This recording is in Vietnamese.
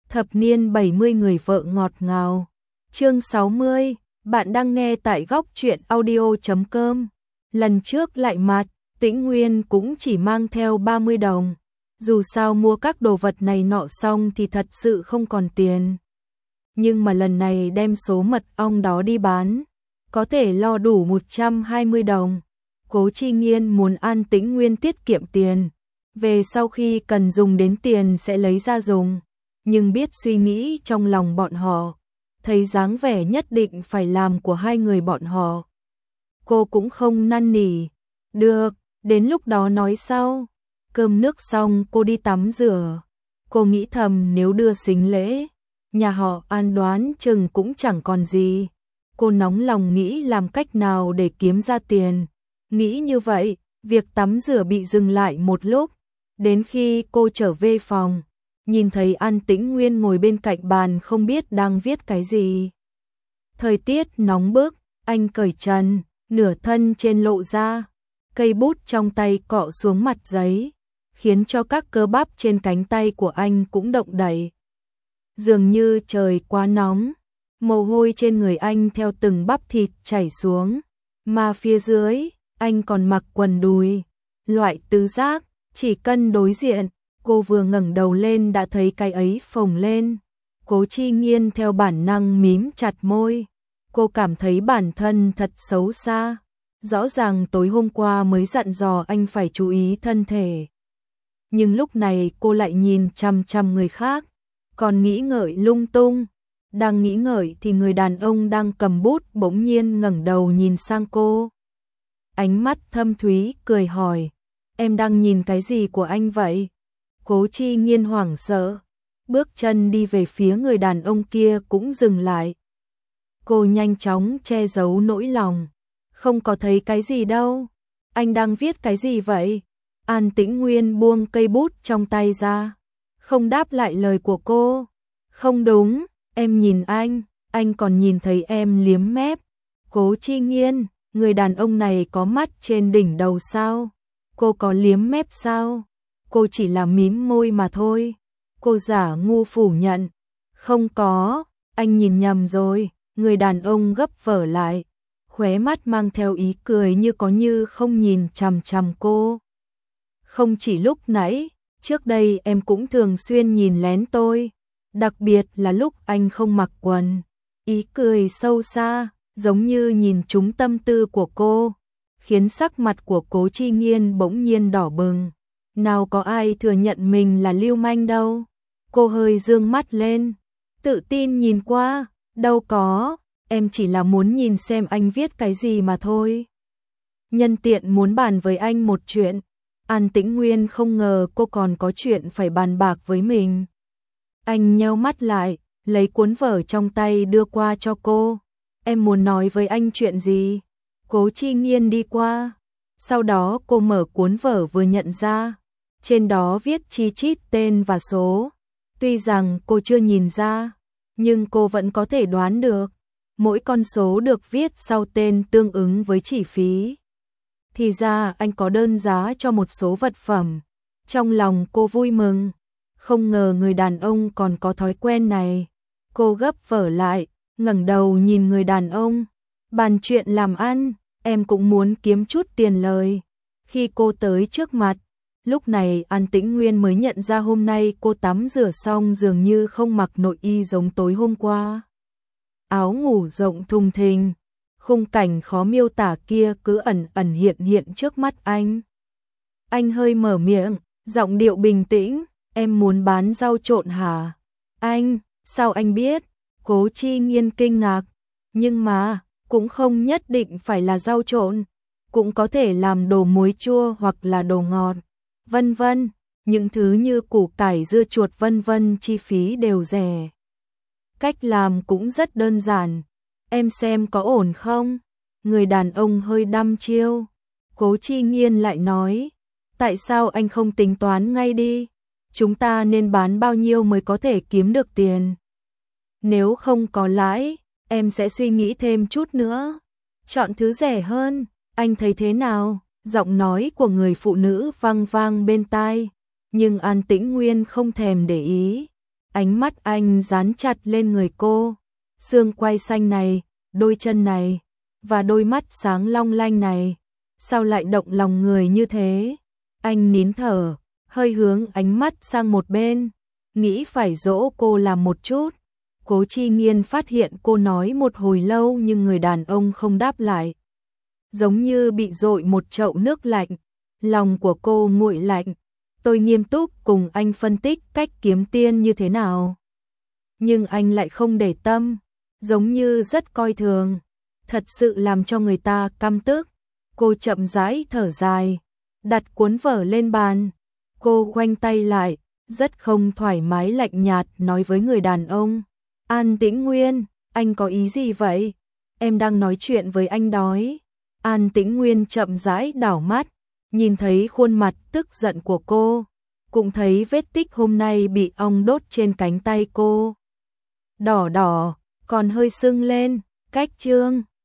Thập niên 70 người vợ ngọt ngào. Chương 60, bạn đang nghe tại góc truyện audio.com. Lần trước lại mặt, Tĩnh Nguyên cũng chỉ mang theo 30 đồng. Dù sao mua các đồ vật này nọ xong thì thật sự không còn tiền. Nhưng mà lần này đem số mật ong đó đi bán, có thể lo đủ 120 đồng. Cố Chi Nghiên muốn An Tĩnh Nguyên tiết kiệm tiền, về sau khi cần dùng đến tiền sẽ lấy ra dùng. Nhưng biết suy nghĩ trong lòng bọn họ, thấy dáng vẻ nhất định phải làm của hai người bọn họ. Cô cũng không năn nỉ. Được, đến lúc đó nói sau. Cơm nước xong cô đi tắm rửa. Cô nghĩ thầm nếu đưa sính lễ, nhà họ An đoán chừng cũng chẳng còn gì. Cô nóng lòng nghĩ làm cách nào để kiếm ra tiền. Nghĩ như vậy, việc tắm rửa bị dừng lại một lúc. Đến khi cô trở về phòng, nhìn thấy An Tĩnh Nguyên ngồi bên cạnh bàn không biết đang viết cái gì. Thời tiết nóng bức, anh cởi trần, nửa thân trên lộ ra. Cây bút trong tay cọ xuống mặt giấy, khiến cho các cơ bắp trên cánh tay của anh cũng động đậy. Dường như trời quá nóng, mồ hôi trên người anh theo từng bắp thịt chảy xuống. Mà phía dưới, anh còn mặc quần đùi, loại tứ giác, chỉ cần đối diện. Cô vừa ngẩng đầu lên đã thấy cái ấy phồng lên. Cố Chi Nghiên theo bản năng mím chặt môi. Cô cảm thấy bản thân thật xấu xa. Rõ ràng tối hôm qua mới dặn dò anh phải chú ý thân thể. Nhưng lúc này cô lại nhìn chằm chằm người khác, còn nghĩ ngợi lung tung. Đang nghĩ ngợi thì người đàn ông đang cầm bút bỗng nhiên ngẩng đầu nhìn sang cô. Ánh mắt thâm thúy cười hỏi, em đang nhìn cái gì của anh vậy? Cố Chi Nghiên hoảng sợ, bước chân đi về phía người đàn ông kia cũng dừng lại. Cô nhanh chóng che giấu nỗi lòng, không có thấy cái gì đâu. Anh đang viết cái gì vậy? An Tĩnh Nguyên buông cây bút trong tay ra, không đáp lại lời của cô. Không đúng, em nhìn anh còn nhìn thấy em liếm mép. Cố Chi Nghiên, người đàn ông này có mắt trên đỉnh đầu sao? Cô có liếm mép sao? Cô chỉ là mím môi mà thôi. Cô giả ngu phủ nhận. Không có, anh nhìn nhầm rồi. Người đàn ông gấp vở lại, khóe mắt mang theo ý cười như có như không nhìn chằm chằm cô. Không chỉ lúc nãy, trước đây em cũng thường xuyên nhìn lén tôi, đặc biệt là lúc anh không mặc quần. Ý cười sâu xa, giống như nhìn trúng tâm tư của cô, khiến sắc mặt của Cố Chi Nghiên bỗng nhiên đỏ bừng. Nào có ai thừa nhận mình là lưu manh đâu. Cô hơi dương mắt lên, tự tin nhìn qua. Đâu có, em chỉ là muốn nhìn xem anh viết cái gì mà thôi. Nhân tiện muốn bàn với anh một chuyện. An Tĩnh Nguyên không ngờ cô còn có chuyện phải bàn bạc với mình. Anh nheo mắt lại, lấy cuốn vở trong tay đưa qua cho cô. Em muốn nói với anh chuyện gì? Cố Chi Nghiên đi qua. Sau đó cô mở cuốn vở vừa nhận ra. Trên đó viết chi chít tên và số. Tuy rằng cô chưa nhìn ra, nhưng cô vẫn có thể đoán được. Mỗi con số được viết sau tên tương ứng với chi phí. Thì ra anh có đơn giá cho một số vật phẩm. Trong lòng cô vui mừng. Không ngờ người đàn ông còn có thói quen này. Cô gấp vở lại, ngẩng đầu nhìn người đàn ông. Bàn chuyện làm ăn, em cũng muốn kiếm chút tiền lời. Khi cô tới trước mặt, lúc này An Tĩnh Nguyên mới nhận ra hôm nay cô tắm rửa xong dường như không mặc nội y giống tối hôm qua. Áo ngủ rộng thùng thình, khung cảnh khó miêu tả kia cứ ẩn ẩn hiện hiện trước mắt anh. Anh hơi mở miệng, giọng điệu bình tĩnh, em muốn bán rau trộn hả? Anh, sao anh biết? Cố Chi Nghiên kinh ngạc, nhưng mà, cũng không nhất định phải là rau trộn, cũng có thể làm đồ muối chua hoặc là đồ ngọt. Vân vân, những thứ như củ cải dưa chuột vân vân chi phí đều rẻ. Cách làm cũng rất đơn giản, em xem có ổn không? Người đàn ông hơi đăm chiêu. Cố Chi Nghiên lại nói, tại sao anh không tính toán ngay đi? Chúng ta nên bán bao nhiêu mới có thể kiếm được tiền? Nếu không có lãi, em sẽ suy nghĩ thêm chút nữa. Chọn thứ rẻ hơn, anh thấy thế nào? Giọng nói của người phụ nữ vang vang bên tai, nhưng An Tĩnh Nguyên không thèm để ý. Ánh mắt anh dán chặt lên người cô, xương quai xanh này, đôi chân này, và đôi mắt sáng long lanh này, sao lại động lòng người như thế? Anh nín thở, hơi hướng ánh mắt sang một bên, nghĩ phải dỗ cô làm một chút. Cố Chi Nghiên phát hiện cô nói một hồi lâu nhưng người đàn ông không đáp lại. Giống như bị dội một chậu nước lạnh, lòng của cô nguội lạnh. Tôi nghiêm túc cùng anh phân tích cách kiếm tiền như thế nào. Nhưng anh lại không để tâm, giống như rất coi thường, thật sự làm cho người ta căm tức. Cô chậm rãi thở dài, đặt cuốn vở lên bàn. Cô khoanh tay lại, rất không thoải mái lạnh nhạt nói với người đàn ông. An Tĩnh Nguyên, anh có ý gì vậy? Em đang nói chuyện với anh đói. An Tĩnh Nguyên chậm rãi đảo mắt, nhìn thấy khuôn mặt tức giận của cô, cũng thấy vết tích hôm nay bị ong đốt trên cánh tay cô. Đỏ đỏ, còn hơi sưng lên, cách chương